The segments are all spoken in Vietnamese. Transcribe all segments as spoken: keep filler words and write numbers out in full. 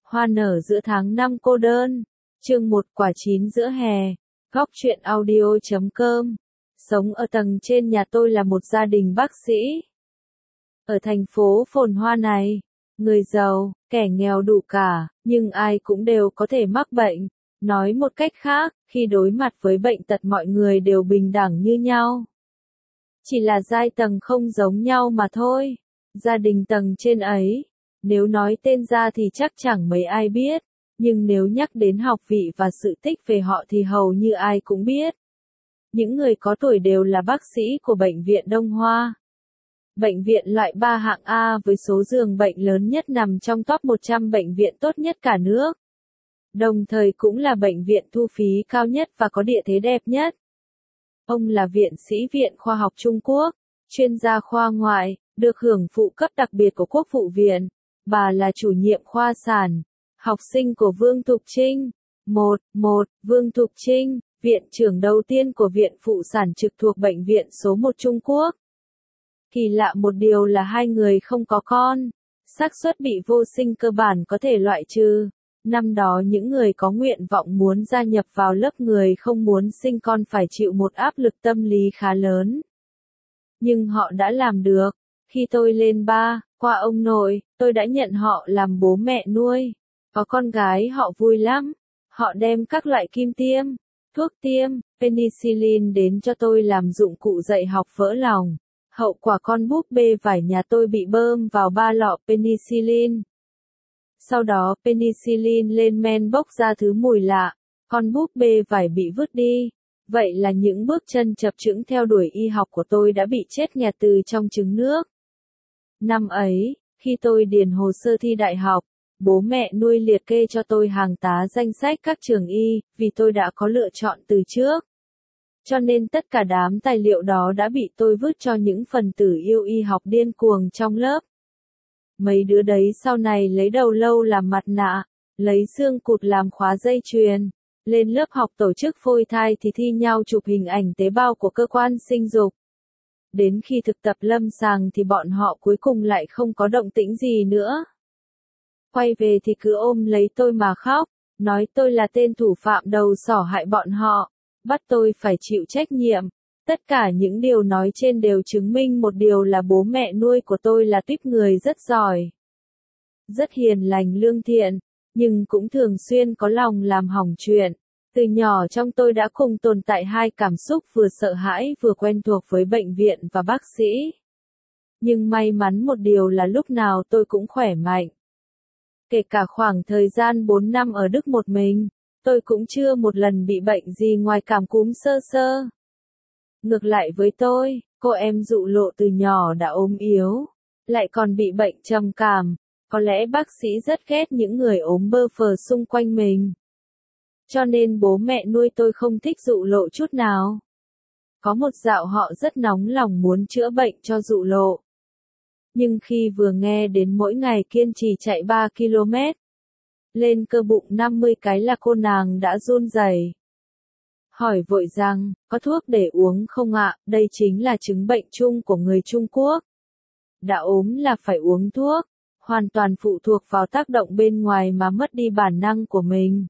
Hoa nở giữa tháng năm cô đơn. Chương một quả chín giữa hè. Góc truyện audio chấm com. Sống ở tầng trên nhà tôi là một gia đình bác sĩ. Ở thành phố phồn hoa này, người giàu, kẻ nghèo đủ cả, nhưng ai cũng đều có thể mắc bệnh. Nói một cách khác, khi đối mặt với bệnh tật mọi người đều bình đẳng như nhau. Chỉ là giai tầng không giống nhau mà thôi. Gia đình tầng trên ấy, nếu nói tên ra thì chắc chẳng mấy ai biết, nhưng nếu nhắc đến học vị và sự tích về họ thì hầu như ai cũng biết. Những người có tuổi đều là bác sĩ của Bệnh viện Đông Hoa. Bệnh viện loại ba hạng A với số giường bệnh lớn nhất nằm trong top một trăm bệnh viện tốt nhất cả nước. Đồng thời cũng là bệnh viện thu phí cao nhất và có địa thế đẹp nhất. Ông là viện sĩ Viện Khoa học Trung Quốc, chuyên gia khoa ngoại, được hưởng phụ cấp đặc biệt của Quốc vụ viện. Bà là chủ nhiệm khoa sản, học sinh của Vương Thục Trinh. một. một. Vương Thục Trinh, viện trưởng đầu tiên của Viện Phụ sản trực thuộc Bệnh viện số một Trung Quốc. Kỳ lạ một điều là hai người không có con. Xác suất bị vô sinh cơ bản có thể loại trừ. Năm đó những người có nguyện vọng muốn gia nhập vào lớp người không muốn sinh con phải chịu một áp lực tâm lý khá lớn. Nhưng họ đã làm được. Khi tôi lên ba, qua ông nội, tôi đã nhận họ làm bố mẹ nuôi. Có con gái họ vui lắm. Họ đem các loại kim tiêm, thuốc tiêm, penicillin đến cho tôi làm dụng cụ dạy học vỡ lòng. Hậu quả con búp bê vải nhà tôi bị bơm vào ba lọ penicillin. Sau đó penicillin lên men bốc ra thứ mùi lạ, con búp bê vải bị vứt đi. Vậy là những bước chân chập chững theo đuổi y học của tôi đã bị chết nghẹt từ trong trứng nước. Năm ấy, khi tôi điền hồ sơ thi đại học, bố mẹ nuôi liệt kê cho tôi hàng tá danh sách các trường y, vì tôi đã có lựa chọn từ trước. Cho nên tất cả đám tài liệu đó đã bị tôi vứt cho những phần tử yêu y học điên cuồng trong lớp. Mấy đứa đấy sau này lấy đầu lâu làm mặt nạ, lấy xương cụt làm khóa dây chuyền. Lên lớp học tổ chức phôi thai thì thi nhau chụp hình ảnh tế bào của cơ quan sinh dục. Đến khi thực tập lâm sàng thì bọn họ cuối cùng lại không có động tĩnh gì nữa. Quay về thì cứ ôm lấy tôi mà khóc, nói tôi là tên thủ phạm đầu sỏ hại bọn họ, bắt tôi phải chịu trách nhiệm. Tất cả những điều nói trên đều chứng minh một điều là bố mẹ nuôi của tôi là tuýp người rất giỏi. Rất hiền lành lương thiện, nhưng cũng thường xuyên có lòng làm hỏng chuyện. Từ nhỏ trong tôi đã cùng tồn tại hai cảm xúc vừa sợ hãi vừa quen thuộc với bệnh viện và bác sĩ. Nhưng may mắn một điều là lúc nào tôi cũng khỏe mạnh. Kể cả khoảng thời gian bốn năm ở Đức một mình, tôi cũng chưa một lần bị bệnh gì ngoài cảm cúm sơ sơ. Ngược lại với tôi, cô em Dụ Lộ từ nhỏ đã ốm yếu, lại còn bị bệnh trầm cảm. Có lẽ bác sĩ rất ghét những người ốm bơ phờ xung quanh mình. Cho nên bố mẹ nuôi tôi không thích Dụ Lộ chút nào. Có một dạo họ rất nóng lòng muốn chữa bệnh cho Dụ Lộ. Nhưng khi vừa nghe đến mỗi ngày kiên trì chạy ba ki lô mét, lên cơ bụng năm mươi cái là cô nàng đã run rẩy. Hỏi vội rằng, có thuốc để uống không ạ? Đây chính là chứng bệnh chung của người Trung Quốc. Đã ốm là phải uống thuốc, hoàn toàn phụ thuộc vào tác động bên ngoài mà mất đi bản năng của mình.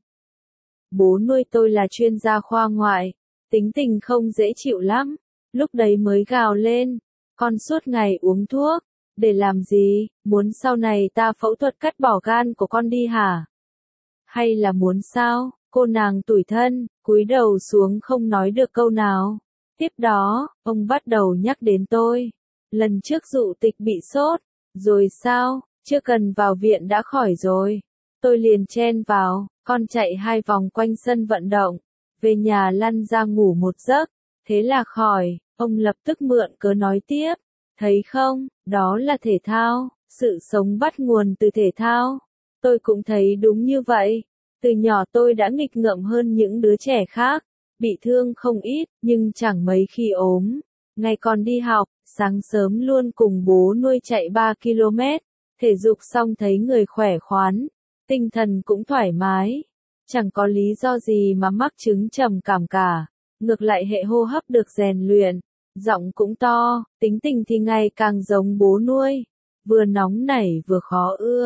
Bố nuôi tôi là chuyên gia khoa ngoại, tính tình không dễ chịu lắm, lúc đấy mới gào lên, con suốt ngày uống thuốc, để làm gì, muốn sau này ta phẫu thuật cắt bỏ gan của con đi hả? Hay là muốn sao? Cô nàng tủi thân, cúi đầu xuống không nói được câu nào. Tiếp đó, ông bắt đầu nhắc đến tôi. Lần trước Dụ Tịch bị sốt, rồi sao, chưa cần vào viện đã khỏi rồi. Tôi liền chen vào, con chạy hai vòng quanh sân vận động, về nhà lăn ra ngủ một giấc, thế là khỏi. Ông lập tức mượn cớ nói tiếp, thấy không, đó là thể thao, sự sống bắt nguồn từ thể thao. Tôi cũng thấy đúng như vậy. Từ nhỏ tôi đã nghịch ngợm hơn những đứa trẻ khác, bị thương không ít, nhưng chẳng mấy khi ốm. Ngày còn đi học, sáng sớm luôn cùng bố nuôi chạy ba ki lô mét, thể dục xong thấy người khỏe khoắn, tinh thần cũng thoải mái. Chẳng có lý do gì mà mắc chứng trầm cảm cả, ngược lại hệ hô hấp được rèn luyện, giọng cũng to, tính tình thì ngày càng giống bố nuôi, vừa nóng nảy vừa khó ưa.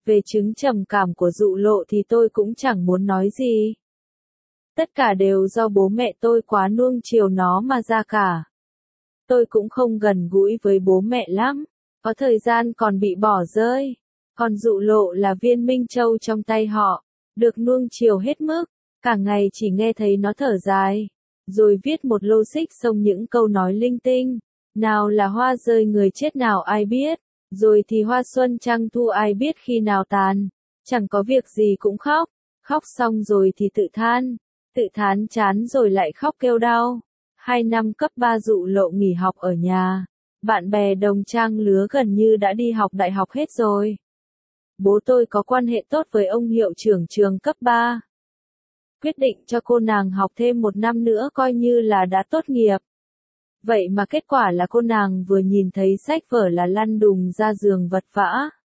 Về chứng trầm cảm của Dụ Lộ thì tôi cũng chẳng muốn nói gì. Tất cả đều do bố mẹ tôi quá nuông chiều nó mà ra cả. Tôi cũng không gần gũi với bố mẹ lắm, có thời gian còn bị bỏ rơi. Còn Dụ Lộ là viên minh châu trong tay họ, được nuông chiều hết mức, cả ngày chỉ nghe thấy nó thở dài, rồi viết một lô xích xông những câu nói linh tinh. Nào là hoa rơi người chết nào ai biết, rồi thì hoa xuân trăng thu ai biết khi nào tàn, chẳng có việc gì cũng khóc, khóc xong rồi thì tự than, tự thán chán rồi lại khóc kêu đau. Hai năm cấp ba Dụ Lộ nghỉ học ở nhà, bạn bè đồng trang lứa gần như đã đi học đại học hết rồi. Bố tôi có quan hệ tốt với ông hiệu trưởng trường cấp ba. Quyết định cho cô nàng học thêm một năm nữa coi như là đã tốt nghiệp. Vậy mà kết quả là cô nàng vừa nhìn thấy sách vở là lăn đùng ra giường vật vã.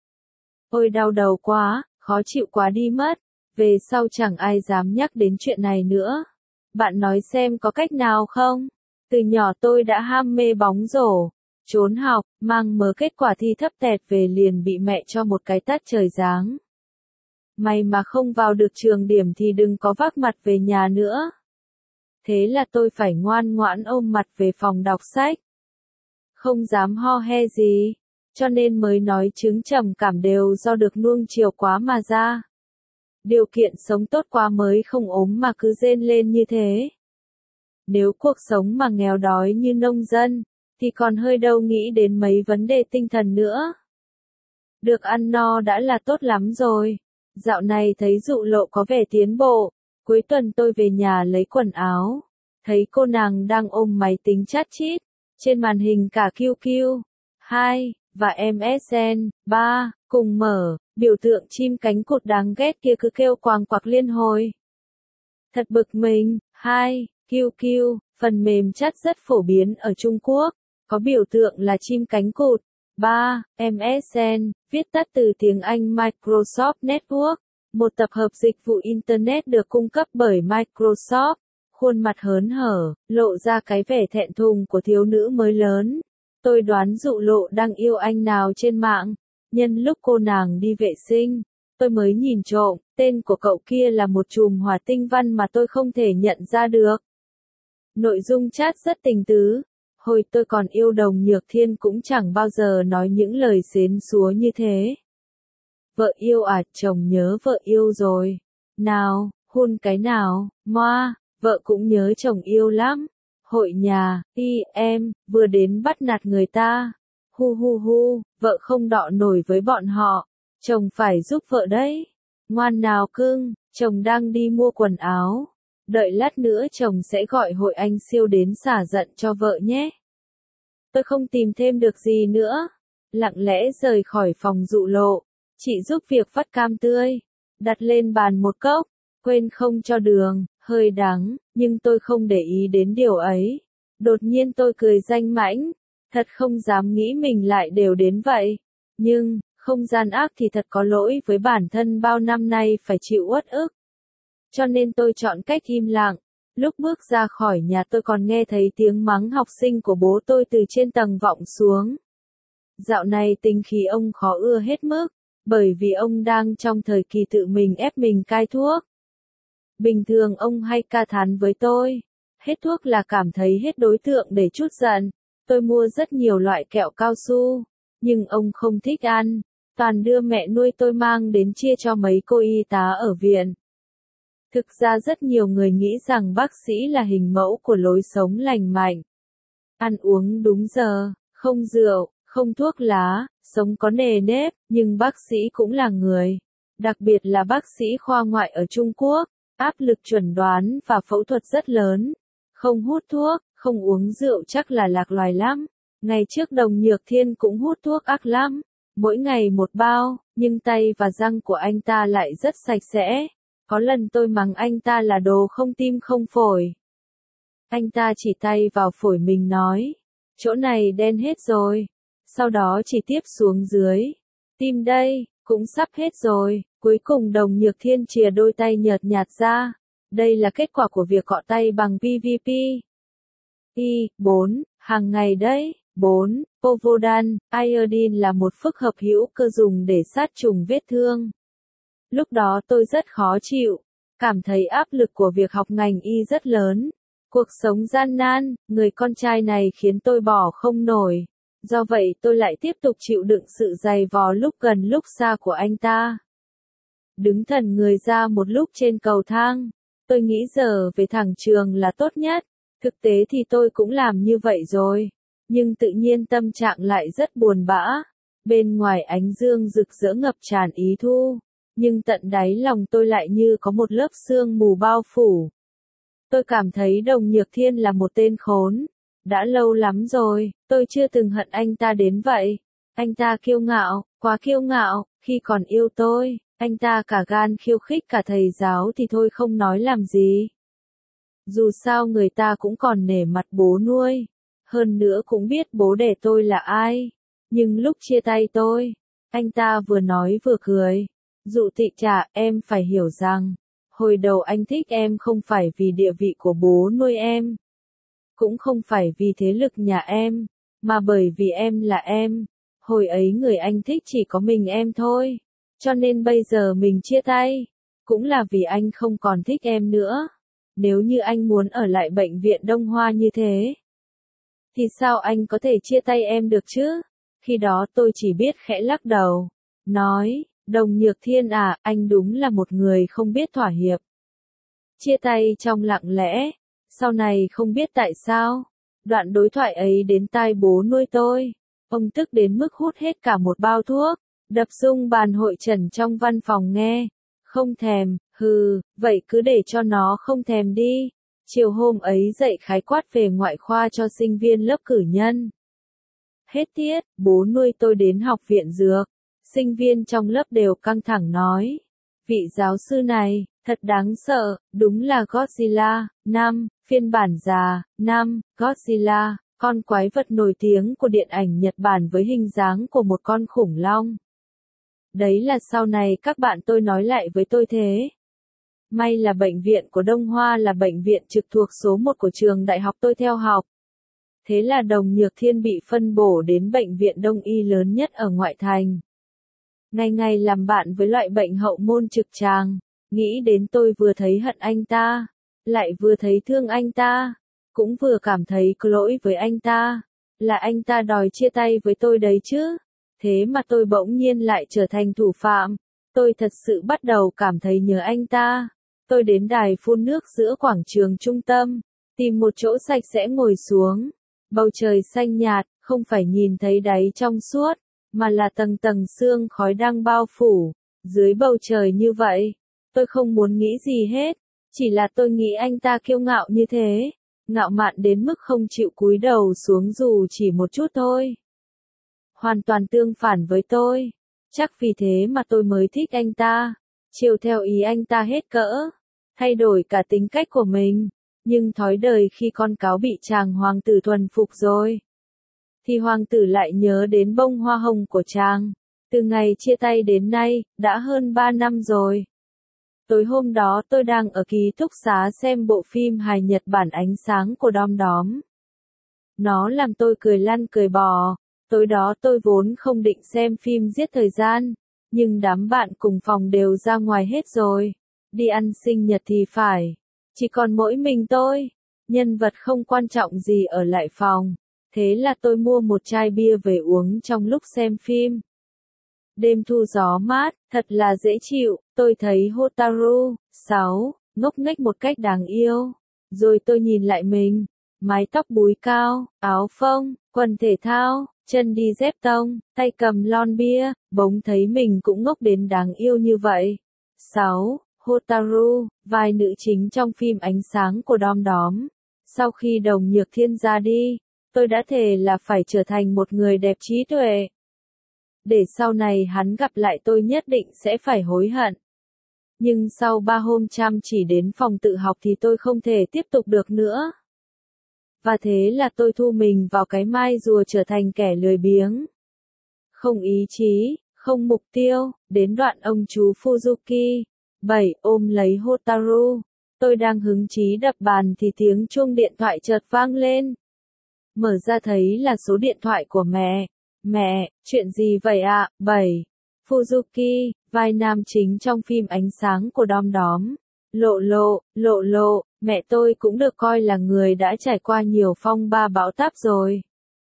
Ôi đau đầu quá, khó chịu quá đi mất, về sau chẳng ai dám nhắc đến chuyện này nữa. Bạn nói xem có cách nào không? Từ nhỏ tôi đã ham mê bóng rổ, trốn học, mang mớ kết quả thi thấp tẹt về liền bị mẹ cho một cái tát trời giáng. May mà không vào được trường điểm thì đừng có vác mặt về nhà nữa. Thế là tôi phải ngoan ngoãn ôm mặt về phòng đọc sách. Không dám ho he gì, cho nên mới nói chứng trầm cảm đều do được nuông chiều quá mà ra. Điều kiện sống tốt quá mới không ốm mà cứ rên lên như thế. Nếu cuộc sống mà nghèo đói như nông dân, thì còn hơi đâu nghĩ đến mấy vấn đề tinh thần nữa. Được ăn no đã là tốt lắm rồi. Dạo này thấy Dụ Lộ có vẻ tiến bộ. Cuối tuần tôi về nhà lấy quần áo, thấy cô nàng đang ôm máy tính chat chít, trên màn hình cả Q Q, hai, và em ét en, ba, cùng mở, biểu tượng chim cánh cụt đáng ghét kia cứ kêu quàng quạc liên hồi. Thật bực mình, hai, Q Q, phần mềm chat rất phổ biến ở Trung Quốc, có biểu tượng là chim cánh cụt. ba. em ét en, viết tắt từ tiếng Anh Microsoft Network. Một tập hợp dịch vụ Internet được cung cấp bởi Microsoft. Khuôn mặt hớn hở, lộ ra cái vẻ thẹn thùng của thiếu nữ mới lớn. Tôi đoán Dụ Lộ đang yêu anh nào trên mạng. Nhân lúc cô nàng đi vệ sinh, tôi mới nhìn trộm, tên của cậu kia là một chùm hỏa tinh văn mà tôi không thể nhận ra được. Nội dung chat rất tình tứ. Hồi tôi còn yêu Đồng Nhược Thiên cũng chẳng bao giờ nói những lời xến xúa như thế. Vợ yêu à, chồng nhớ vợ yêu rồi. Nào, hôn cái nào, moa, vợ cũng nhớ chồng yêu lắm. Hội nhà, y, em, vừa đến bắt nạt người ta. Hu hu hu, vợ không đọ nổi với bọn họ. Chồng phải giúp vợ đấy. Ngoan nào cưng, chồng đang đi mua quần áo. Đợi lát nữa chồng sẽ gọi hội anh siêu đến xả giận cho vợ nhé. Tôi không tìm thêm được gì nữa. Lặng lẽ rời khỏi phòng Dụ Lộ. Chị giúp việc vắt cam tươi. Đặt lên bàn một cốc. Quên không cho đường, hơi đắng, nhưng tôi không để ý đến điều ấy. Đột nhiên tôi cười danh mãnh. Thật không dám nghĩ mình lại đều đến vậy. Nhưng, không gian ác thì thật có lỗi với bản thân bao năm nay phải chịu uất ức. Cho nên tôi chọn cách im lặng. Lúc bước ra khỏi nhà tôi còn nghe thấy tiếng mắng học sinh của bố tôi từ trên tầng vọng xuống. Dạo này tính khí ông khó ưa hết mức, bởi vì ông đang trong thời kỳ tự mình ép mình cai thuốc. Bình thường ông hay ca thán với tôi. Hết thuốc là cảm thấy hết đối tượng để trút giận. Tôi mua rất nhiều loại kẹo cao su, nhưng ông không thích ăn. Toàn đưa mẹ nuôi tôi mang đến chia cho mấy cô y tá ở viện. Thực ra rất nhiều người nghĩ rằng bác sĩ là hình mẫu của lối sống lành mạnh. Ăn uống đúng giờ, không rượu, không thuốc lá, sống có nề nếp, nhưng bác sĩ cũng là người. Đặc biệt là bác sĩ khoa ngoại ở Trung Quốc, áp lực chuẩn đoán và phẫu thuật rất lớn. Không hút thuốc, không uống rượu chắc là lạc loài lắm. Ngày trước Đồng Nhược Thiên cũng hút thuốc ác lắm. Mỗi ngày một bao, nhưng tay và răng của anh ta lại rất sạch sẽ. Có lần tôi mắng anh ta là đồ không tim không phổi. Anh ta chỉ tay vào phổi mình nói, chỗ này đen hết rồi. Sau đó chỉ tiếp xuống dưới. Tim đây, cũng sắp hết rồi. Cuối cùng Đồng Nhược Thiên chìa đôi tay nhợt nhạt ra. Đây là kết quả của việc cọ tay bằng pê vê pê. Y, bốn, hàng ngày đấy. bốn. Povodan, iodine là một phức hợp hữu cơ dùng để sát trùng vết thương. Lúc đó tôi rất khó chịu, cảm thấy áp lực của việc học ngành y rất lớn. Cuộc sống gian nan, người con trai này khiến tôi bỏ không nổi. Do vậy tôi lại tiếp tục chịu đựng sự dày vò lúc gần lúc xa của anh ta. Đứng thần người ra một lúc trên cầu thang, tôi nghĩ giờ về thẳng trường là tốt nhất. Thực tế thì tôi cũng làm như vậy rồi. Nhưng tự nhiên tâm trạng lại rất buồn bã. Bên ngoài ánh dương rực rỡ ngập tràn ý thu. Nhưng tận đáy lòng tôi lại như có một lớp sương mù bao phủ. Tôi cảm thấy Đồng Nhược Thiên là một tên khốn. Đã lâu lắm rồi, tôi chưa từng hận anh ta đến vậy. Anh ta kiêu ngạo, quá kiêu ngạo, khi còn yêu tôi, anh ta cả gan khiêu khích cả thầy giáo thì thôi không nói làm gì. Dù sao người ta cũng còn nể mặt bố nuôi. Hơn nữa cũng biết bố đẻ tôi là ai. Nhưng lúc chia tay tôi, anh ta vừa nói vừa cười. Dụ Tị Trà, em phải hiểu rằng, hồi đầu anh thích em không phải vì địa vị của bố nuôi em. Cũng không phải vì thế lực nhà em, mà bởi vì em là em. Hồi ấy người anh thích chỉ có mình em thôi. Cho nên bây giờ mình chia tay, cũng là vì anh không còn thích em nữa. Nếu như anh muốn ở lại bệnh viện Đông Hoa như thế, thì sao anh có thể chia tay em được chứ? Khi đó tôi chỉ biết khẽ lắc đầu, nói, Đồng Nhược Thiên à, anh đúng là một người không biết thỏa hiệp. Chia tay trong lặng lẽ, sau này không biết tại sao, đoạn đối thoại ấy đến tai bố nuôi tôi. Ông tức đến mức hút hết cả một bao thuốc, đập rung bàn hội trần trong văn phòng nghe. Không thèm, hừ, vậy cứ để cho nó không thèm đi. Chiều hôm ấy dạy khái quát về ngoại khoa cho sinh viên lớp cử nhân. Hết tiết, bố nuôi tôi đến học viện dược. Sinh viên trong lớp đều căng thẳng nói. Vị giáo sư này, thật đáng sợ, đúng là Godzilla. Năm, phiên bản già. Năm, Godzilla, con quái vật nổi tiếng của điện ảnh Nhật Bản với hình dáng của một con khủng long. Đấy là sau này các bạn tôi nói lại với tôi thế. May là bệnh viện của Đông Hoa là bệnh viện trực thuộc số một của trường đại học tôi theo học. Thế là Đồng Nhược Thiên bị phân bổ đến bệnh viện Đông y lớn nhất ở ngoại thành. Ngày ngày làm bạn với loại bệnh hậu môn trực tràng, nghĩ đến tôi vừa thấy hận anh ta, lại vừa thấy thương anh ta, cũng vừa cảm thấy có lỗi với anh ta, là anh ta đòi chia tay với tôi đấy chứ. Thế mà tôi bỗng nhiên lại trở thành thủ phạm. Tôi thật sự bắt đầu cảm thấy nhớ anh ta. Tôi đến đài phun nước giữa quảng trường trung tâm, tìm một chỗ sạch sẽ ngồi xuống. Bầu trời xanh nhạt, không phải nhìn thấy đáy trong suốt, mà là tầng tầng sương khói đang bao phủ. Dưới bầu trời như vậy, tôi không muốn nghĩ gì hết, chỉ là tôi nghĩ anh ta kiêu ngạo như thế, ngạo mạn đến mức không chịu cúi đầu xuống dù chỉ một chút thôi. Hoàn toàn tương phản với tôi. Chắc vì thế mà tôi mới thích anh ta, chiều theo ý anh ta hết cỡ, thay đổi cả tính cách của mình. Nhưng thói đời khi con cáo bị chàng hoàng tử thuần phục rồi, thì hoàng tử lại nhớ đến bông hoa hồng của chàng. Từ ngày chia tay đến nay, đã hơn ba năm rồi. Tối hôm đó tôi đang ở ký túc xá xem bộ phim hài Nhật Bản Ánh sáng của Đom Đóm. Nó làm tôi cười lăn cười bò. Tối đó tôi vốn không định xem phim giết thời gian, nhưng đám bạn cùng phòng đều ra ngoài hết rồi. Đi ăn sinh nhật thì phải. Chỉ còn mỗi mình tôi. Nhân vật không quan trọng gì ở lại phòng. Thế là tôi mua một chai bia về uống trong lúc xem phim. Đêm thu gió mát, thật là dễ chịu. Tôi thấy Hotaru, sáu, ngốc nghếch một cách đáng yêu. Rồi tôi nhìn lại mình. Mái tóc búi cao, áo phông, quần thể thao, chân đi dép tông, tay cầm lon bia, bỗng thấy mình cũng ngốc đến đáng yêu như vậy. sáu. Hotaru, vai nữ chính trong phim Ánh sáng của Đom Đóm. Sau khi Đồng Nhược Thiên ra đi, tôi đã thề là phải trở thành một người đẹp trí tuệ. Để sau này hắn gặp lại tôi nhất định sẽ phải hối hận. Nhưng sau ba hôm chăm chỉ đến phòng tự học thì tôi không thể tiếp tục được nữa. Và thế là tôi thu mình vào cái mai rùa trở thành kẻ lười biếng. Không ý chí, không mục tiêu, đến đoạn ông chú Fuzuki, bảy, ôm lấy Hotaru. Tôi đang hứng chí đập bàn thì tiếng chuông điện thoại chợt vang lên. Mở ra thấy là số điện thoại của mẹ. Mẹ, chuyện gì vậy ạ? bảy. Fuzuki, vai nam chính trong phim Ánh sáng của đom đóm. Lộ lộ, lộ lộ, mẹ tôi cũng được coi là người đã trải qua nhiều phong ba bão táp rồi.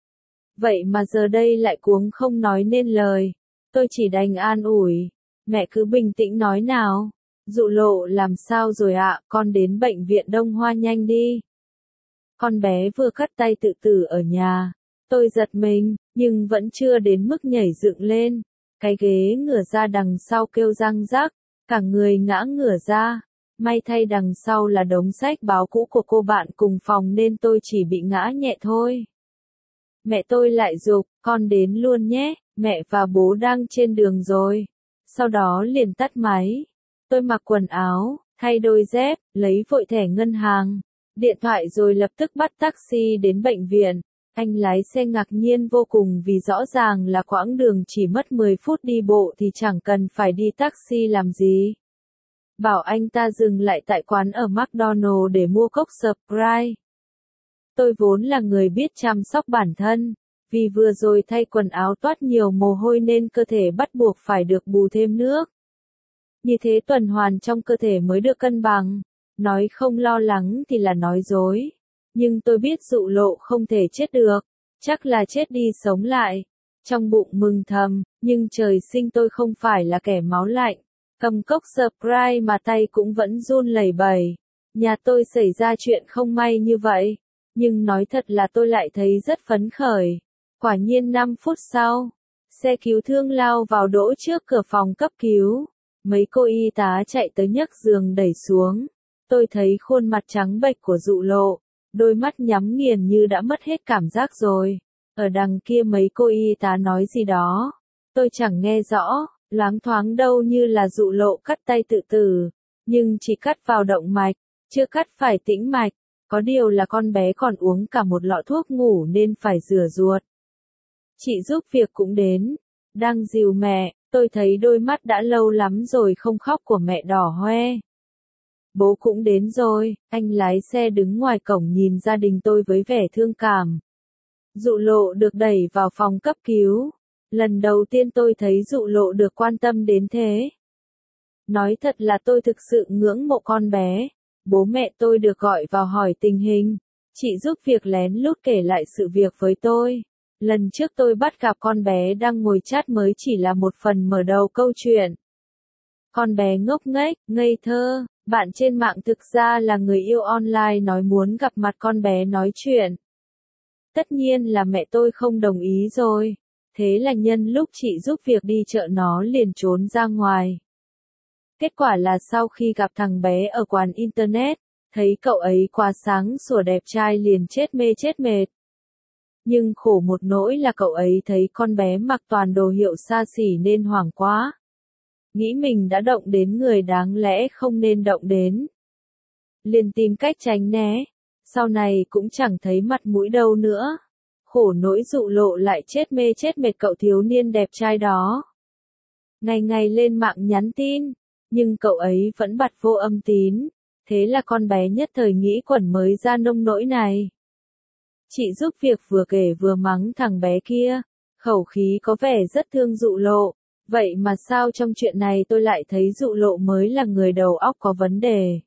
Vậy mà giờ đây lại cuống không nói nên lời. Tôi chỉ đành an ủi. Mẹ cứ bình tĩnh nói nào. Dụ lộ làm sao rồi ạ, con đến bệnh viện Đông Hoa nhanh đi. Con bé vừa cắt tay tự tử ở nhà. Tôi giật mình, nhưng vẫn chưa đến mức nhảy dựng lên. Cái ghế ngửa ra đằng sau kêu răng rắc, cả người ngã ngửa ra. May thay đằng sau là đống sách báo cũ của cô bạn cùng phòng nên tôi chỉ bị ngã nhẹ thôi. Mẹ tôi lại giục, con đến luôn nhé, mẹ và bố đang trên đường rồi. Sau đó liền tắt máy. Tôi mặc quần áo, thay đôi dép, lấy vội thẻ ngân hàng, điện thoại rồi lập tức bắt taxi đến bệnh viện. Anh lái xe ngạc nhiên vô cùng vì rõ ràng là quãng đường chỉ mất mười phút đi bộ thì chẳng cần phải đi taxi làm gì. Bảo anh ta dừng lại tại quán ở McDonald's để mua cốc Sprite. Tôi vốn là người biết chăm sóc bản thân, vì vừa rồi thay quần áo toát nhiều mồ hôi nên cơ thể bắt buộc phải được bù thêm nước. Như thế tuần hoàn trong cơ thể mới được cân bằng. Nói không lo lắng thì là nói dối. Nhưng tôi biết Dụ Lộ không thể chết được. Chắc là chết đi sống lại. Trong bụng mừng thầm, nhưng trời sinh tôi không phải là kẻ máu lạnh. Cầm cốc Sprite mà tay cũng vẫn run lẩy bẩy. Nhà tôi xảy ra chuyện không may như vậy. Nhưng nói thật là tôi lại thấy rất phấn khởi. Quả nhiên năm phút sau, xe cứu thương lao vào đỗ trước cửa phòng cấp cứu. Mấy cô y tá chạy tới nhấc giường đẩy xuống. Tôi thấy khuôn mặt trắng bệch của Dụ Lộ, đôi mắt nhắm nghiền như đã mất hết cảm giác rồi. Ở đằng kia mấy cô y tá nói gì đó. Tôi chẳng nghe rõ, loáng thoáng đâu như là Dụ Lộ cắt tay tự tử. Nhưng chỉ cắt vào động mạch, chưa cắt phải tĩnh mạch. Có điều là con bé còn uống cả một lọ thuốc ngủ nên phải rửa ruột. Chị giúp việc cũng đến. Đang dìu mẹ, tôi thấy đôi mắt đã lâu lắm rồi không khóc của mẹ đỏ hoe. Bố cũng đến rồi, anh lái xe đứng ngoài cổng nhìn gia đình tôi với vẻ thương cảm. Dụ Lộ được đẩy vào phòng cấp cứu. Lần đầu tiên tôi thấy Dụ Lộ được quan tâm đến thế. Nói thật là tôi thực sự ngưỡng mộ con bé. Bố mẹ tôi được gọi vào hỏi tình hình. Chị giúp việc lén lút kể lại sự việc với tôi. Lần trước tôi bắt gặp con bé đang ngồi chat mới chỉ là một phần mở đầu câu chuyện. Con bé ngốc nghếch, ngây thơ, bạn trên mạng thực ra là người yêu online nói muốn gặp mặt con bé nói chuyện. Tất nhiên là mẹ tôi không đồng ý rồi. Thế là nhân lúc chị giúp việc đi chợ nó liền trốn ra ngoài. Kết quả là sau khi gặp thằng bé ở quán internet, thấy cậu ấy quá sáng sủa đẹp trai liền chết mê chết mệt. Nhưng khổ một nỗi là cậu ấy thấy con bé mặc toàn đồ hiệu xa xỉ nên hoảng quá. Nghĩ mình đã động đến người đáng lẽ không nên động đến. Liền tìm cách tránh né. Sau này cũng chẳng thấy mặt mũi đâu nữa. Khổ nỗi Dụ Lộ lại chết mê chết mệt cậu thiếu niên đẹp trai đó. Ngày ngày lên mạng nhắn tin. Nhưng cậu ấy vẫn bật vô âm tín. Thế là con bé nhất thời nghĩ quẩn mới ra nông nỗi này. Chị giúp việc vừa kể vừa mắng thằng bé kia. Khẩu khí có vẻ rất thương Dụ Lộ. Vậy mà sao trong chuyện này tôi lại thấy Dụ Lộ mới là người đầu óc có vấn đề.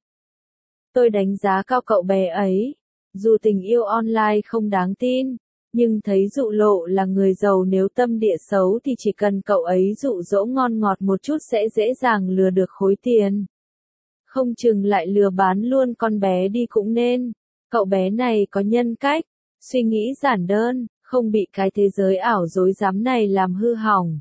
Tôi đánh giá cao cậu bé ấy. Dù tình yêu online không đáng tin. Nhưng thấy Dụ Lộ là người giàu nếu tâm địa xấu thì chỉ cần cậu ấy dụ dỗ ngon ngọt một chút sẽ dễ dàng lừa được khối tiền. Không chừng lại lừa bán luôn con bé đi cũng nên. Cậu bé này có nhân cách, suy nghĩ giản đơn, không bị cái thế giới ảo dối rắm này làm hư hỏng.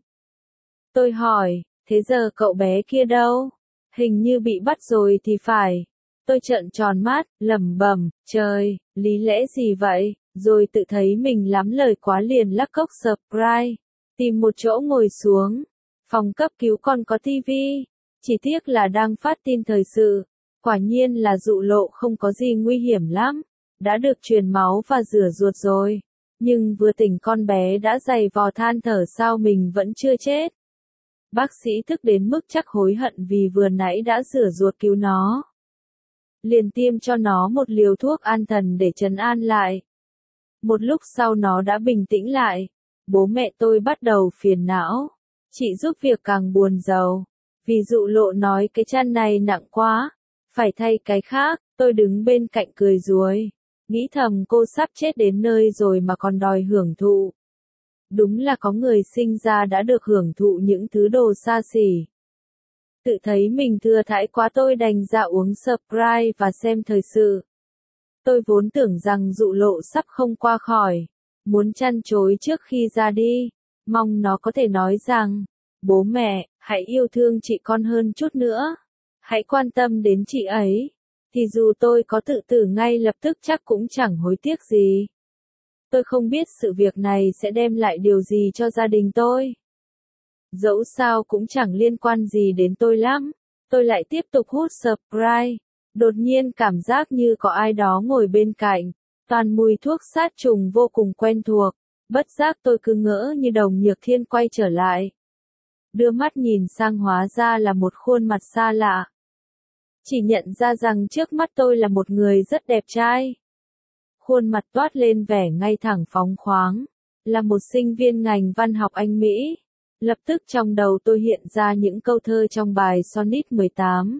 Tôi hỏi, thế giờ cậu bé kia đâu? Hình như bị bắt rồi thì phải. Tôi trợn tròn mắt, lẩm bẩm, trời, lý lẽ gì vậy? Rồi tự thấy mình lắm lời quá liền lắc cốc Sprite, tìm một chỗ ngồi xuống. Phòng cấp cứu còn có tivi, chỉ tiếc là đang phát tin thời sự. Quả nhiên là Dụ Lộ không có gì nguy hiểm lắm, đã được truyền máu và rửa ruột rồi. Nhưng vừa tỉnh con bé đã giày vò than thở sao mình vẫn chưa chết. Bác sĩ thức đến mức chắc hối hận vì vừa nãy đã rửa ruột cứu nó. Liền tiêm cho nó một liều thuốc an thần để trấn an lại. Một lúc sau nó đã bình tĩnh lại. Bố mẹ tôi bắt đầu phiền não. Chị giúp việc càng buồn rầu. Vì dụ lộ nói cái chăn này nặng quá. Phải thay cái khác, tôi đứng bên cạnh cười ruồi. Nghĩ thầm cô sắp chết đến nơi rồi mà còn đòi hưởng thụ. Đúng là có người sinh ra đã được hưởng thụ những thứ đồ xa xỉ. Tự thấy mình thừa thãi quá tôi đành ra uống Sprite và xem thời sự. Tôi vốn tưởng rằng dụ lộ sắp không qua khỏi. Muốn chăn chối trước khi ra đi. Mong nó có thể nói rằng, bố mẹ, hãy yêu thương chị con hơn chút nữa. Hãy quan tâm đến chị ấy. Thì dù tôi có tự tử ngay lập tức chắc cũng chẳng hối tiếc gì. Tôi không biết sự việc này sẽ đem lại điều gì cho gia đình tôi. Dẫu sao cũng chẳng liên quan gì đến tôi lắm. Tôi lại tiếp tục hút Sprite. Đột nhiên cảm giác như có ai đó ngồi bên cạnh. Toàn mùi thuốc sát trùng vô cùng quen thuộc. Bất giác tôi cứ ngỡ như Đồng Nhược Thiên quay trở lại. Đưa mắt nhìn sang hóa ra là một khuôn mặt xa lạ. Chỉ nhận ra rằng trước mắt tôi là một người rất đẹp trai. Khuôn mặt toát lên vẻ ngay thẳng phóng khoáng. Là một sinh viên ngành văn học Anh Mỹ. Lập tức trong đầu tôi hiện ra những câu thơ trong bài Sonnet mười tám.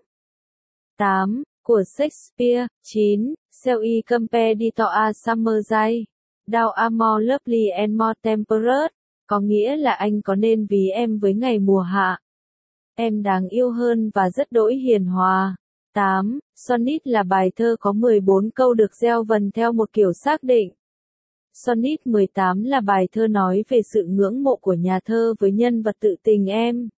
tám. Của Shakespeare. chín. Shall we compare đi to a summer day? Thou are more lovely and more temperate. Có nghĩa là anh có nên ví em với ngày mùa hạ. Em đáng yêu hơn và rất đỗi hiền hòa. tám. Sonnet là bài thơ có mười bốn câu được gieo vần theo một kiểu xác định. Sonnet mười tám là bài thơ nói về sự ngưỡng mộ của nhà thơ với nhân vật tự tình em.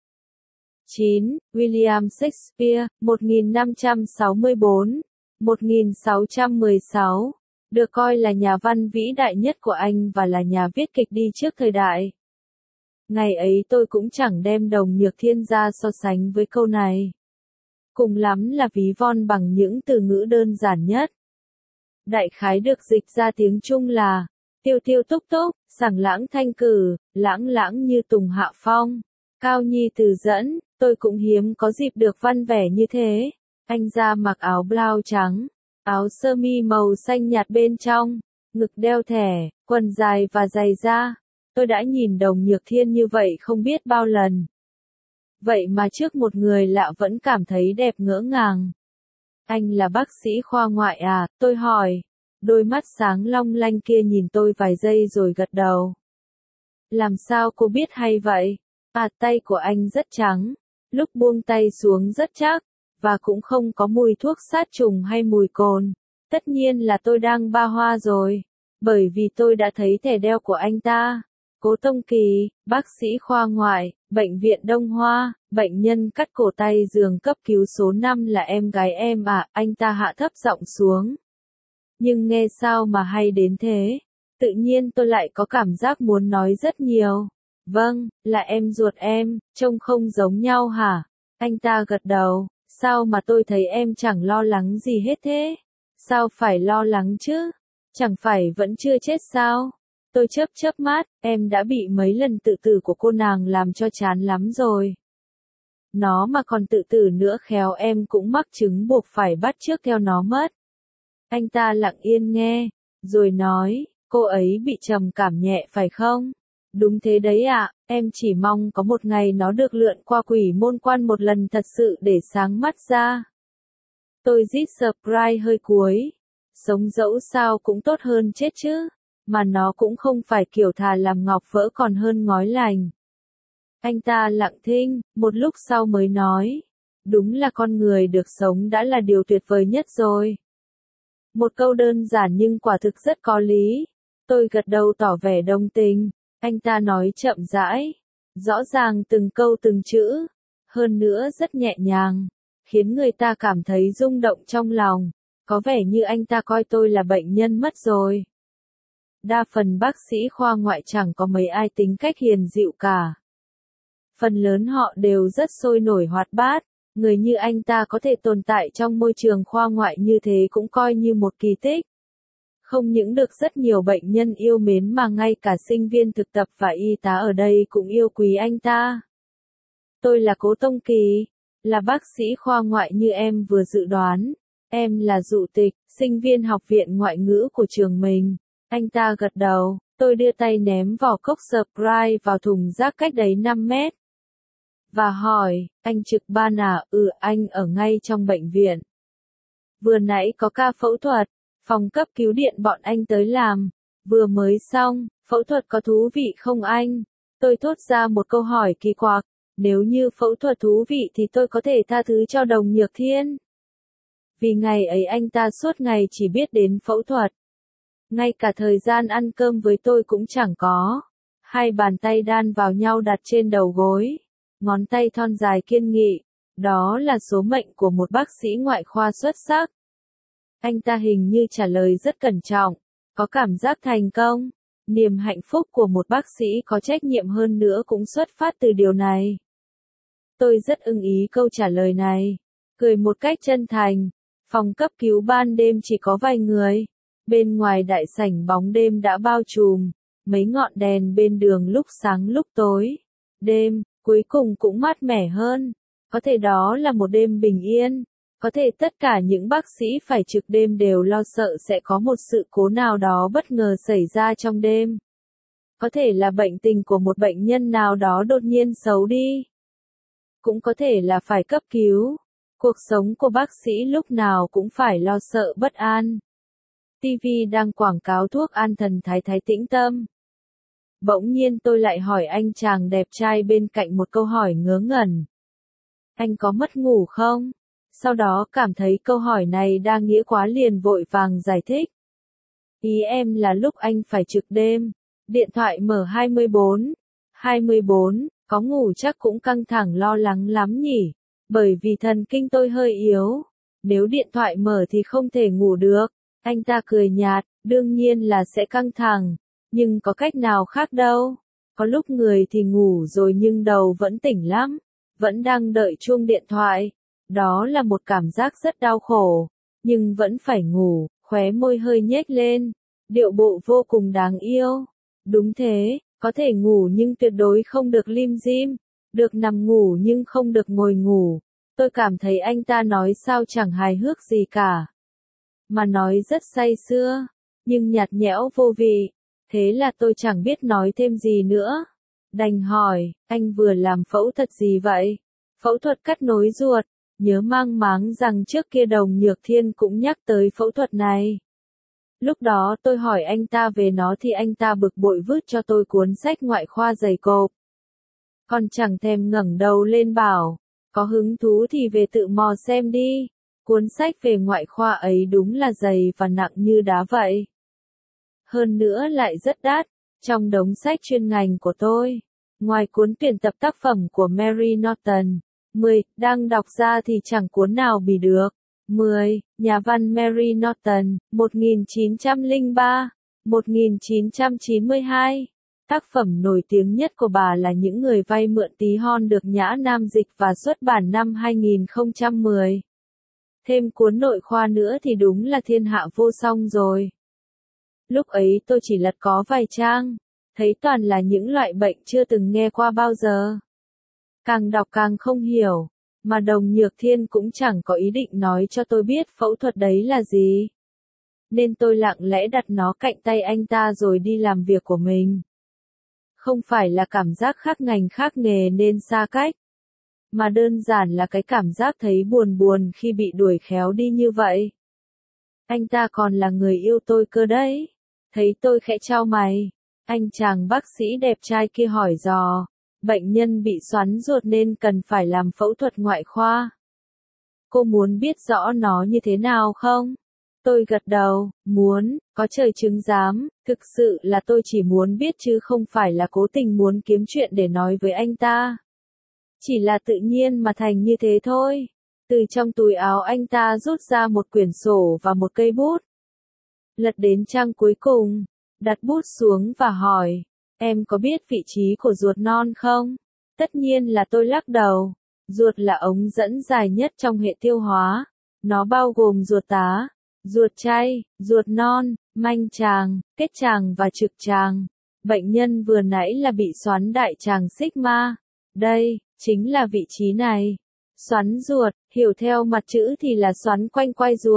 chín. William Shakespeare, một nghìn năm trăm sáu mươi tư đến một nghìn sáu trăm mười sáu, được coi là nhà văn vĩ đại nhất của Anh và là nhà viết kịch đi trước thời đại. Ngày ấy tôi cũng chẳng đem Đồng Nhược Thiên ra so sánh với câu này. Cùng lắm là ví von bằng những từ ngữ đơn giản nhất. Đại khái được dịch ra tiếng Trung là tiêu tiêu túc túc, sảng lãng thanh cử, lãng lãng như tùng hạ phong, cao nhi từ dẫn. Tôi cũng hiếm có dịp được văn vẻ như thế. Anh ra mặc áo blau trắng, áo sơ mi màu xanh nhạt bên trong, ngực đeo thẻ, quần dài và giày da. Tôi đã nhìn Đồng Nhược Thiên như vậy không biết bao lần. Vậy mà trước một người lạ vẫn cảm thấy đẹp ngỡ ngàng. Anh là bác sĩ khoa ngoại à? Tôi hỏi. Đôi mắt sáng long lanh kia nhìn tôi vài giây rồi gật đầu. Làm sao cô biết hay vậy? À, tay của anh rất trắng. Lúc buông tay xuống rất chắc. Và cũng không có mùi thuốc sát trùng hay mùi cồn. Tất nhiên là tôi đang ba hoa rồi. Bởi vì tôi đã thấy thẻ đeo của anh ta. Cố Tông Kỳ, bác sĩ khoa ngoại, bệnh viện Đông Hoa, bệnh nhân cắt cổ tay giường cấp cứu số năm là em gái em à, anh ta hạ thấp giọng xuống. Nhưng nghe sao mà hay đến thế? Tự nhiên tôi lại có cảm giác muốn nói rất nhiều. Vâng, là em ruột em, trông không giống nhau hả? Anh ta gật đầu, sao mà tôi thấy em chẳng lo lắng gì hết thế? Sao phải lo lắng chứ? Chẳng phải vẫn chưa chết sao? Tôi chớp chớp mắt, em đã bị mấy lần tự tử của cô nàng làm cho chán lắm rồi. Nó mà còn tự tử nữa khéo em cũng mắc chứng buộc phải bắt chước theo nó mất. Anh ta lặng yên nghe, rồi nói, cô ấy bị trầm cảm nhẹ phải không? Đúng thế đấy ạ, em chỉ mong có một ngày nó được lượn qua quỷ môn quan một lần thật sự để sáng mắt ra. Tôi rít Sprite hơi cuối. Sống dẫu sao cũng tốt hơn chết chứ. Mà nó cũng không phải kiểu thà làm ngọc vỡ còn hơn ngói lành. Anh ta lặng thinh, một lúc sau mới nói. Đúng là con người được sống đã là điều tuyệt vời nhất rồi. Một câu đơn giản nhưng quả thực rất có lý. Tôi gật đầu tỏ vẻ đồng tình. Anh ta nói chậm rãi. Rõ ràng từng câu từng chữ. Hơn nữa rất nhẹ nhàng. Khiến người ta cảm thấy rung động trong lòng. Có vẻ như anh ta coi tôi là bệnh nhân mất rồi. Đa phần bác sĩ khoa ngoại chẳng có mấy ai tính cách hiền dịu cả. Phần lớn họ đều rất sôi nổi hoạt bát. Người như anh ta có thể tồn tại trong môi trường khoa ngoại như thế cũng coi như một kỳ tích. Không những được rất nhiều bệnh nhân yêu mến mà ngay cả sinh viên thực tập và y tá ở đây cũng yêu quý anh ta. Tôi là Cố Tông Kỳ, là bác sĩ khoa ngoại như em vừa dự đoán. Em là Dụ Tịch, sinh viên học viện ngoại ngữ của trường mình. Anh ta gật đầu, tôi đưa tay ném vỏ cốc Sprite vào thùng rác cách đấy năm mét. Và hỏi, anh trực ban à? Ừ, anh ở ngay trong bệnh viện. Vừa nãy có ca phẫu thuật, phòng cấp cứu điện bọn anh tới làm, vừa mới xong, phẫu thuật có thú vị không anh? Tôi thốt ra một câu hỏi kỳ quặc, nếu như phẫu thuật thú vị thì tôi có thể tha thứ cho Đồng Nhược Thiên. Vì ngày ấy anh ta suốt ngày chỉ biết đến phẫu thuật. Ngay cả thời gian ăn cơm với tôi cũng chẳng có. Hai bàn tay đan vào nhau đặt trên đầu gối, ngón tay thon dài kiên nghị. Đó là số mệnh của một bác sĩ ngoại khoa xuất sắc. Anh ta hình như trả lời rất cẩn trọng, có cảm giác thành công. Niềm hạnh phúc của một bác sĩ có trách nhiệm hơn nữa cũng xuất phát từ điều này. Tôi rất ưng ý câu trả lời này, cười một cách chân thành. Phòng cấp cứu ban đêm chỉ có vài người. Bên ngoài đại sảnh bóng đêm đã bao trùm, mấy ngọn đèn bên đường lúc sáng lúc tối. Đêm, cuối cùng cũng mát mẻ hơn. Có thể đó là một đêm bình yên. Có thể tất cả những bác sĩ phải trực đêm đều lo sợ sẽ có một sự cố nào đó bất ngờ xảy ra trong đêm. Có thể là bệnh tình của một bệnh nhân nào đó đột nhiên xấu đi. Cũng có thể là phải cấp cứu. Cuộc sống của bác sĩ lúc nào cũng phải lo sợ bất an. ti vi đang quảng cáo thuốc an thần thái thái tĩnh tâm. Bỗng nhiên tôi lại hỏi anh chàng đẹp trai bên cạnh một câu hỏi ngớ ngẩn. Anh có mất ngủ không? Sau đó cảm thấy câu hỏi này đa nghĩa quá liền vội vàng giải thích. Ý em là lúc anh phải trực đêm, điện thoại mở hai mươi bốn, hai mươi bốn, có ngủ chắc cũng căng thẳng lo lắng lắm nhỉ, bởi vì thần kinh tôi hơi yếu, nếu điện thoại mở thì không thể ngủ được. Anh ta cười nhạt, đương nhiên là sẽ căng thẳng, nhưng có cách nào khác đâu, có lúc người thì ngủ rồi nhưng đầu vẫn tỉnh lắm, vẫn đang đợi chuông điện thoại. Đó là một cảm giác rất đau khổ, nhưng vẫn phải ngủ, khóe môi hơi nhếch lên, điệu bộ vô cùng đáng yêu. Đúng thế, có thể ngủ nhưng tuyệt đối không được lim dim, được nằm ngủ nhưng không được ngồi ngủ. Tôi cảm thấy anh ta nói sao chẳng hài hước gì cả, mà nói rất say sưa, nhưng nhạt nhẽo vô vị. Thế là tôi chẳng biết nói thêm gì nữa. Đành hỏi, anh vừa làm phẫu thuật gì vậy? Phẫu thuật cắt nối ruột. Nhớ mang máng rằng trước kia Đồng Nhược Thiên cũng nhắc tới phẫu thuật này. Lúc đó tôi hỏi anh ta về nó thì anh ta bực bội vứt cho tôi cuốn sách ngoại khoa dày cộp. Còn chẳng thèm ngẩng đầu lên bảo, có hứng thú thì về tự mò xem đi. Cuốn sách về ngoại khoa ấy đúng là dày và nặng như đá vậy. Hơn nữa lại rất đắt, trong đống sách chuyên ngành của tôi. Ngoài cuốn tuyển tập tác phẩm của Mary Norton, mười, đang đọc ra thì chẳng cuốn nào bì được. mười. Nhà văn Mary Norton, một nghìn chín trăm lẻ ba đến một nghìn chín trăm chín mươi hai. Tác phẩm nổi tiếng nhất của bà là Những người vay mượn tí hon được Nhã Nam dịch và xuất bản năm hai nghìn không trăm mười. Thêm cuốn nội khoa nữa thì đúng là thiên hạ vô song rồi. Lúc ấy tôi chỉ lật có vài trang, thấy toàn là những loại bệnh chưa từng nghe qua bao giờ. Càng đọc càng không hiểu, mà Đồng Nhược Thiên cũng chẳng có ý định nói cho tôi biết phẫu thuật đấy là gì. Nên tôi lặng lẽ đặt nó cạnh tay anh ta rồi đi làm việc của mình. Không phải là cảm giác khác ngành khác nghề nên xa cách, mà đơn giản là cái cảm giác thấy buồn buồn khi bị đuổi khéo đi như vậy. Anh ta còn là người yêu tôi cơ đấy. Thấy tôi khẽ chau mày, anh chàng bác sĩ đẹp trai kia hỏi dò. Bệnh nhân bị xoắn ruột nên cần phải làm phẫu thuật ngoại khoa. Cô muốn biết rõ nó như thế nào không? Tôi gật đầu, muốn, có trời chứng giám, thực sự là tôi chỉ muốn biết chứ không phải là cố tình muốn kiếm chuyện để nói với anh ta. Chỉ là tự nhiên mà thành như thế thôi. Từ trong túi áo anh ta rút ra một quyển sổ và một cây bút. Lật đến trang cuối cùng, đặt bút xuống và hỏi. Em có biết vị trí của ruột non không? Tất nhiên là tôi lắc đầu. Ruột là ống dẫn dài nhất trong hệ tiêu hóa. Nó bao gồm ruột tá, ruột chay, ruột non, manh tràng, kết tràng và trực tràng. Bệnh nhân vừa nãy là bị xoắn đại tràng sigma. Đây, chính là vị trí này. Xoắn ruột, hiểu theo mặt chữ thì là xoắn quanh quai ruột.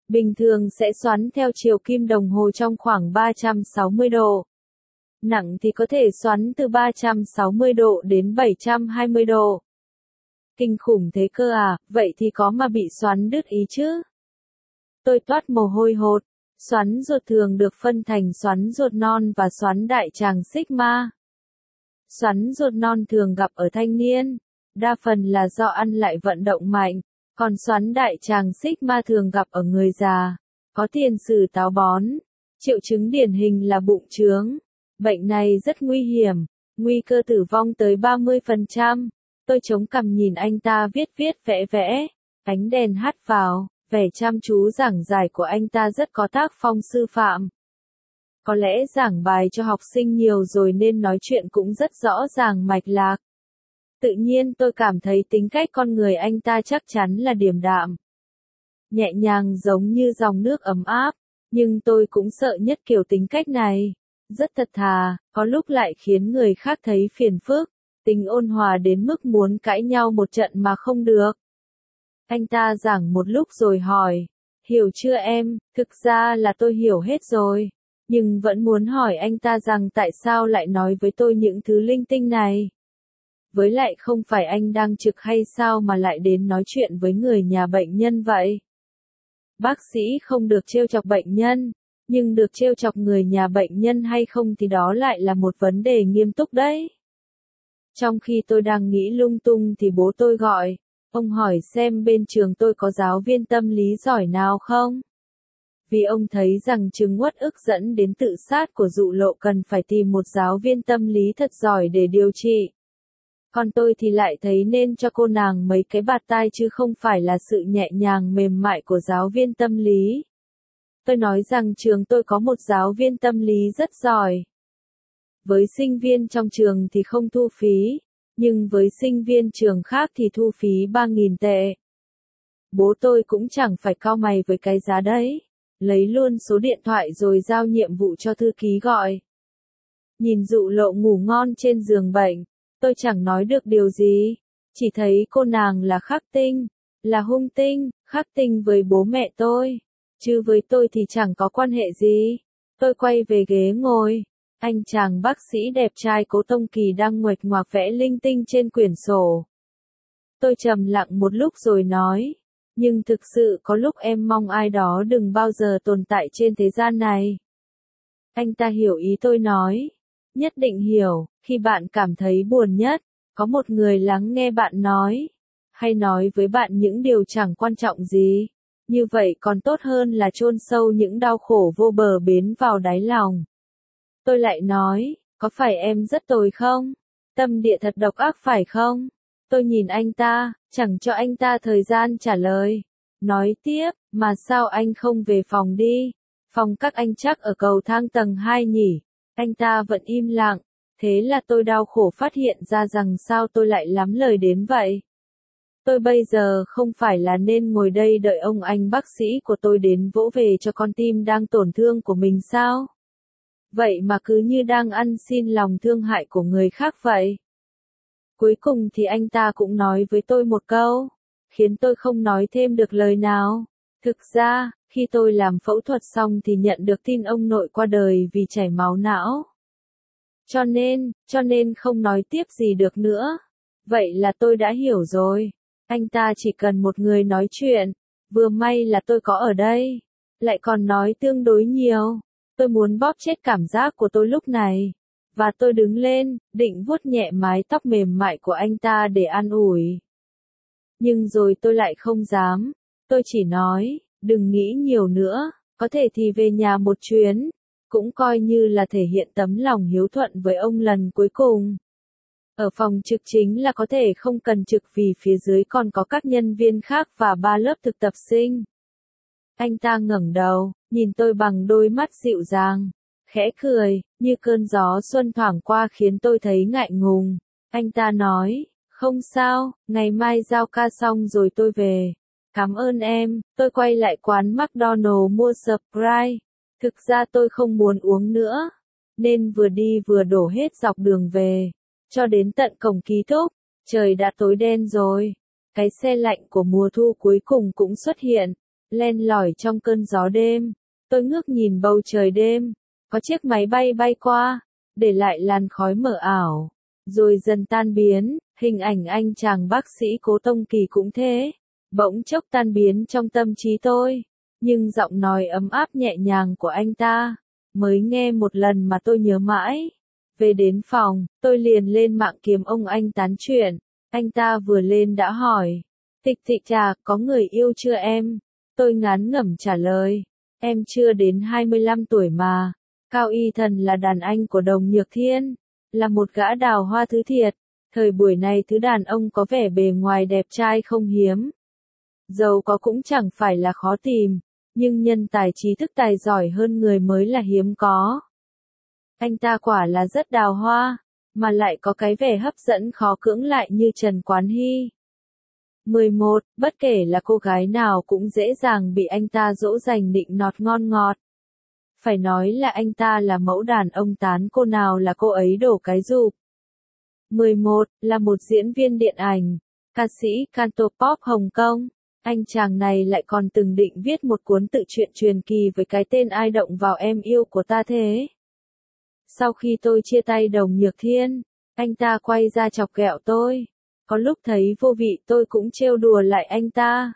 Bình thường sẽ xoắn theo chiều kim đồng hồ trong khoảng ba trăm sáu mươi độ. Nặng thì có thể xoắn từ ba trăm sáu mươi độ đến bảy trăm hai mươi độ. Kinh khủng thế cơ à, vậy thì có mà bị xoắn đứt ý chứ? Tôi toát mồ hôi hột. Xoắn ruột thường được phân thành xoắn ruột non và xoắn đại tràng sigma. Xoắn ruột non thường gặp ở thanh niên, đa phần là do ăn lại vận động mạnh, còn xoắn đại tràng sigma thường gặp ở người già, có tiền sử táo bón. Triệu chứng điển hình là bụng trướng. Bệnh này rất nguy hiểm, nguy cơ tử vong tới ba mươi phần trăm. Tôi chống cằm nhìn anh ta viết viết vẽ vẽ, ánh đèn hắt vào, vẻ chăm chú giảng giải của anh ta rất có tác phong sư phạm. Có lẽ giảng bài cho học sinh nhiều rồi nên nói chuyện cũng rất rõ ràng mạch lạc. Tự nhiên tôi cảm thấy tính cách con người anh ta chắc chắn là điềm đạm, nhẹ nhàng giống như dòng nước ấm áp, nhưng tôi cũng sợ nhất kiểu tính cách này. Rất thật thà, có lúc lại khiến người khác thấy phiền phức, tính ôn hòa đến mức muốn cãi nhau một trận mà không được. Anh ta giảng một lúc rồi hỏi, hiểu chưa em? Thực ra là tôi hiểu hết rồi, nhưng vẫn muốn hỏi anh ta rằng tại sao lại nói với tôi những thứ linh tinh này. Với lại không phải anh đang trực hay sao mà lại đến nói chuyện với người nhà bệnh nhân vậy? Bác sĩ không được trêu chọc bệnh nhân, nhưng được trêu chọc người nhà bệnh nhân hay không thì đó lại là một vấn đề nghiêm túc đấy. Trong khi tôi đang nghĩ lung tung thì bố tôi gọi, ông hỏi xem bên trường tôi có giáo viên tâm lý giỏi nào không? Vì ông thấy rằng chứng uất ức dẫn đến tự sát của Dụ Lộ cần phải tìm một giáo viên tâm lý thật giỏi để điều trị. Còn tôi thì lại thấy nên cho cô nàng mấy cái bạt tai chứ không phải là sự nhẹ nhàng mềm mại của giáo viên tâm lý. Tôi nói rằng trường tôi có một giáo viên tâm lý rất giỏi. Với sinh viên trong trường thì không thu phí, nhưng với sinh viên trường khác thì thu phí ba nghìn tệ. Bố tôi cũng chẳng phải cau mày với cái giá đấy, lấy luôn số điện thoại rồi giao nhiệm vụ cho thư ký gọi. Nhìn Dụ Lộ ngủ ngon trên giường bệnh, tôi chẳng nói được điều gì, chỉ thấy cô nàng là khắc tinh, là hung tinh, khắc tinh với bố mẹ tôi, chứ với tôi thì chẳng có quan hệ gì. Tôi quay về ghế ngồi, anh chàng bác sĩ đẹp trai Cố Tông Kỳ đang nguệch ngoạc vẽ linh tinh trên quyển sổ. Tôi trầm lặng một lúc rồi nói, nhưng thực sự có lúc em mong ai đó đừng bao giờ tồn tại trên thế gian này. Anh ta hiểu ý tôi nói, nhất định hiểu, khi bạn cảm thấy buồn nhất, có một người lắng nghe bạn nói, hay nói với bạn những điều chẳng quan trọng gì. Như vậy còn tốt hơn là chôn sâu những đau khổ vô bờ bến vào đáy lòng. Tôi lại nói, có phải em rất tồi không? Tâm địa thật độc ác phải không? Tôi nhìn anh ta, chẳng cho anh ta thời gian trả lời. Nói tiếp, mà sao anh không về phòng đi? Phòng các anh chắc ở cầu thang tầng hai nhỉ? Anh ta vẫn im lặng. Thế là tôi đau khổ phát hiện ra rằng sao tôi lại lắm lời đến vậy. Tôi bây giờ không phải là nên ngồi đây đợi ông anh bác sĩ của tôi đến vỗ về cho con tim đang tổn thương của mình sao? Vậy mà cứ như đang ăn xin lòng thương hại của người khác vậy. Cuối cùng thì anh ta cũng nói với tôi một câu, khiến tôi không nói thêm được lời nào. Thực ra, khi tôi làm phẫu thuật xong thì nhận được tin ông nội qua đời vì chảy máu não. Cho nên, cho nên không nói tiếp gì được nữa. Vậy là tôi đã hiểu rồi. Anh ta chỉ cần một người nói chuyện. Vừa may là tôi có ở đây. Lại còn nói tương đối nhiều. Tôi muốn bóp chết cảm giác của tôi lúc này. Và tôi đứng lên, định vuốt nhẹ mái tóc mềm mại của anh ta để an ủi. Nhưng rồi tôi lại không dám. Tôi chỉ nói, đừng nghĩ nhiều nữa, có thể thì về nhà một chuyến. Cũng coi như là thể hiện tấm lòng hiếu thuận với ông lần cuối cùng. Ở phòng trực chính là có thể không cần trực vì phía dưới còn có các nhân viên khác và ba lớp thực tập sinh. Anh ta ngẩng đầu, nhìn tôi bằng đôi mắt dịu dàng, khẽ cười, như cơn gió xuân thoảng qua khiến tôi thấy ngại ngùng. Anh ta nói, không sao, ngày mai giao ca xong rồi tôi về. Cảm ơn em, tôi quay lại quán McDonald mua Sprite. Thực ra tôi không muốn uống nữa, nên vừa đi vừa đổ hết dọc đường về. Cho đến tận cổng ký túc, trời đã tối đen rồi. Cái xe lạnh của mùa thu cuối cùng cũng xuất hiện. len lỏi trong cơn gió đêm. Tôi ngước nhìn bầu trời đêm, có chiếc máy bay bay qua, để lại làn khói mờ ảo, rồi dần tan biến. Hình ảnh anh chàng bác sĩ Cố Tông Kỳ cũng thế, bỗng chốc tan biến trong tâm trí tôi, nhưng giọng nói ấm áp nhẹ nhàng của anh ta, mới nghe một lần mà tôi nhớ mãi. Về đến phòng, tôi liền lên mạng kiếm ông anh tán chuyện, anh ta vừa lên đã hỏi, Tịch Tịch à, có người yêu chưa em? Tôi ngán ngẩm trả lời, em chưa đến hai mươi lăm tuổi mà. Cao Y Thần là đàn anh của Đồng Nhược Thiên, là một gã đào hoa thứ thiệt. Thời buổi này thứ đàn ông có vẻ bề ngoài đẹp trai không hiếm. Giàu có cũng chẳng phải là khó tìm, nhưng nhân tài trí thức tài giỏi hơn người mới là hiếm có. Anh ta quả là rất đào hoa, mà lại có cái vẻ hấp dẫn khó cưỡng lại như Trần Quán Hy. mười một, bất kể là cô gái nào cũng dễ dàng bị anh ta dỗ dành nịnh nọt ngon ngọt. Phải nói là anh ta là mẫu đàn ông tán cô nào là cô ấy đổ cái rụp. mười một, là một diễn viên điện ảnh, ca sĩ Cantopop Hồng Kông. Anh chàng này lại còn từng định viết một cuốn tự truyện truyền kỳ với cái tên Ai động vào em yêu của ta thế. Sau khi tôi chia tay Đồng Nhược Thiên, anh ta quay ra chọc ghẹo tôi. Có lúc thấy vô vị tôi cũng trêu đùa lại anh ta.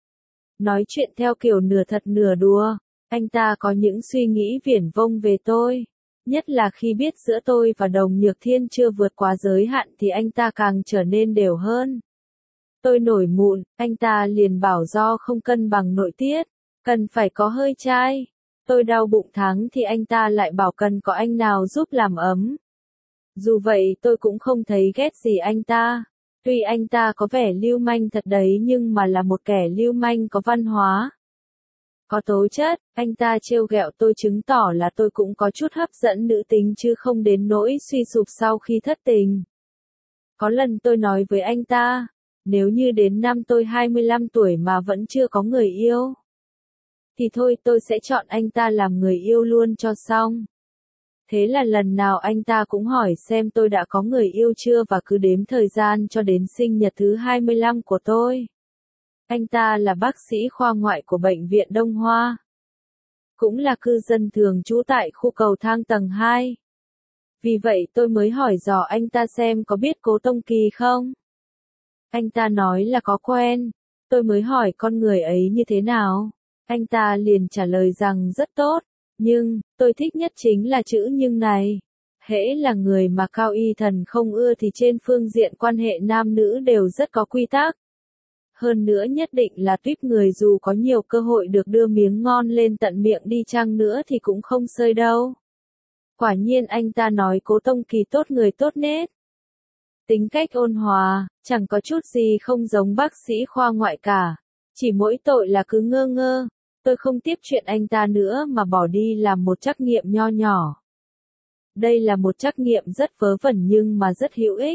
Nói chuyện theo kiểu nửa thật nửa đùa, anh ta có những suy nghĩ viển vông về tôi. Nhất là khi biết giữa tôi và Đồng Nhược Thiên chưa vượt quá giới hạn thì anh ta càng trở nên đều hơn. Tôi nổi mụn, anh ta liền bảo do không cân bằng nội tiết, cần phải có hơi chai. Tôi đau bụng tháng thì anh ta lại bảo cần có anh nào giúp làm ấm. Dù vậy tôi cũng không thấy ghét gì anh ta. Tuy anh ta có vẻ lưu manh thật đấy nhưng mà là một kẻ lưu manh có văn hóa, có tố chất. Anh ta trêu ghẹo tôi chứng tỏ là tôi cũng có chút hấp dẫn nữ tính chứ không đến nỗi suy sụp sau khi thất tình. Có lần tôi nói với anh ta, nếu như đến năm tôi hai mươi lăm tuổi mà vẫn chưa có người yêu, thì thôi tôi sẽ chọn anh ta làm người yêu luôn cho xong. Thế là lần nào anh ta cũng hỏi xem tôi đã có người yêu chưa và cứ đếm thời gian cho đến sinh nhật thứ hai mươi lăm của tôi. Anh ta là bác sĩ khoa ngoại của Bệnh viện Đông Hoa, cũng là cư dân thường trú tại khu cầu thang tầng hai. Vì vậy tôi mới hỏi dò anh ta xem có biết Cố Tông Kỳ không. Anh ta nói là có quen. Tôi mới hỏi con người ấy như thế nào. Anh ta liền trả lời rằng rất tốt, nhưng, tôi thích nhất chính là chữ nhưng này. Hễ là người mà Cao Y Thần không ưa thì trên phương diện quan hệ nam nữ đều rất có quy tắc. Hơn nữa nhất định là tuýp người dù có nhiều cơ hội được đưa miếng ngon lên tận miệng đi chăng nữa thì cũng không xơi đâu. Quả nhiên anh ta nói Cố Tông Kỳ tốt người tốt nết. Tính cách ôn hòa, chẳng có chút gì không giống bác sĩ khoa ngoại cả. Chỉ mỗi tội là cứ ngơ ngơ. Tôi không tiếp chuyện anh ta nữa mà bỏ đi làm một trắc nghiệm nho nhỏ. Đây là một trắc nghiệm rất vớ vẩn nhưng mà rất hữu ích.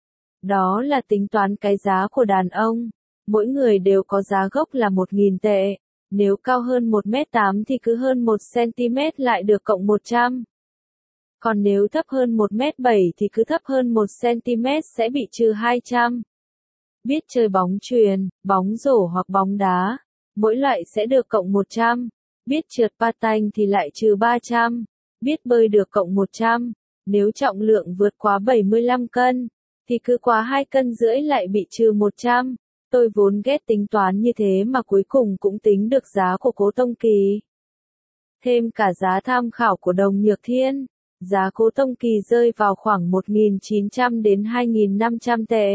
Đó là tính toán cái giá của đàn ông. Mỗi người đều có giá gốc là một nghìn tệ. Nếu cao hơn một mét tám thì cứ hơn một xăng-ti-mét lại được cộng một trăm. Còn nếu thấp hơn một mét bảy thì cứ thấp hơn một xăng-ti-mét sẽ bị trừ hai trăm. Biết chơi bóng chuyền, bóng rổ hoặc bóng đá, mỗi loại sẽ được cộng một trăm. Biết trượt patin thì lại trừ ba trăm. Biết bơi được cộng một trăm. Nếu trọng lượng vượt quá bảy mươi lăm cân, thì cứ quá hai cân rưỡi lại bị trừ một trăm. Tôi vốn ghét tính toán như thế mà cuối cùng cũng tính được giá của Cố Tông Kỳ. Thêm cả giá tham khảo của Đồng Nhược Thiên, giá Cố Tông Kỳ rơi vào khoảng một nghìn chín trăm đến hai nghìn năm trăm tệ.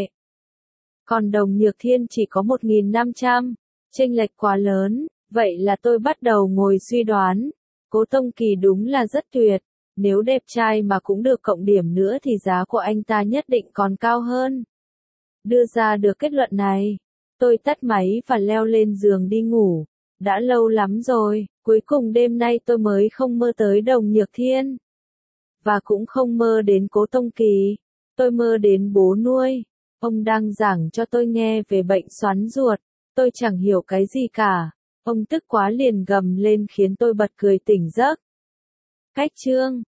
Còn Đồng Nhược Thiên chỉ có một nghìn năm trăm, chênh lệch quá lớn, vậy là tôi bắt đầu ngồi suy đoán. Cố Tông Kỳ đúng là rất tuyệt, nếu đẹp trai mà cũng được cộng điểm nữa thì giá của anh ta nhất định còn cao hơn. Đưa ra được kết luận này, tôi tắt máy và leo lên giường đi ngủ. Đã lâu lắm rồi, cuối cùng đêm nay tôi mới không mơ tới Đồng Nhược Thiên. Và cũng không mơ đến Cố Tông Kỳ. Tôi mơ đến bố nuôi. Ông đang giảng cho tôi nghe về bệnh xoắn ruột. Tôi chẳng hiểu cái gì cả. Ông tức quá liền gầm lên khiến tôi bật cười tỉnh giấc. Cách chương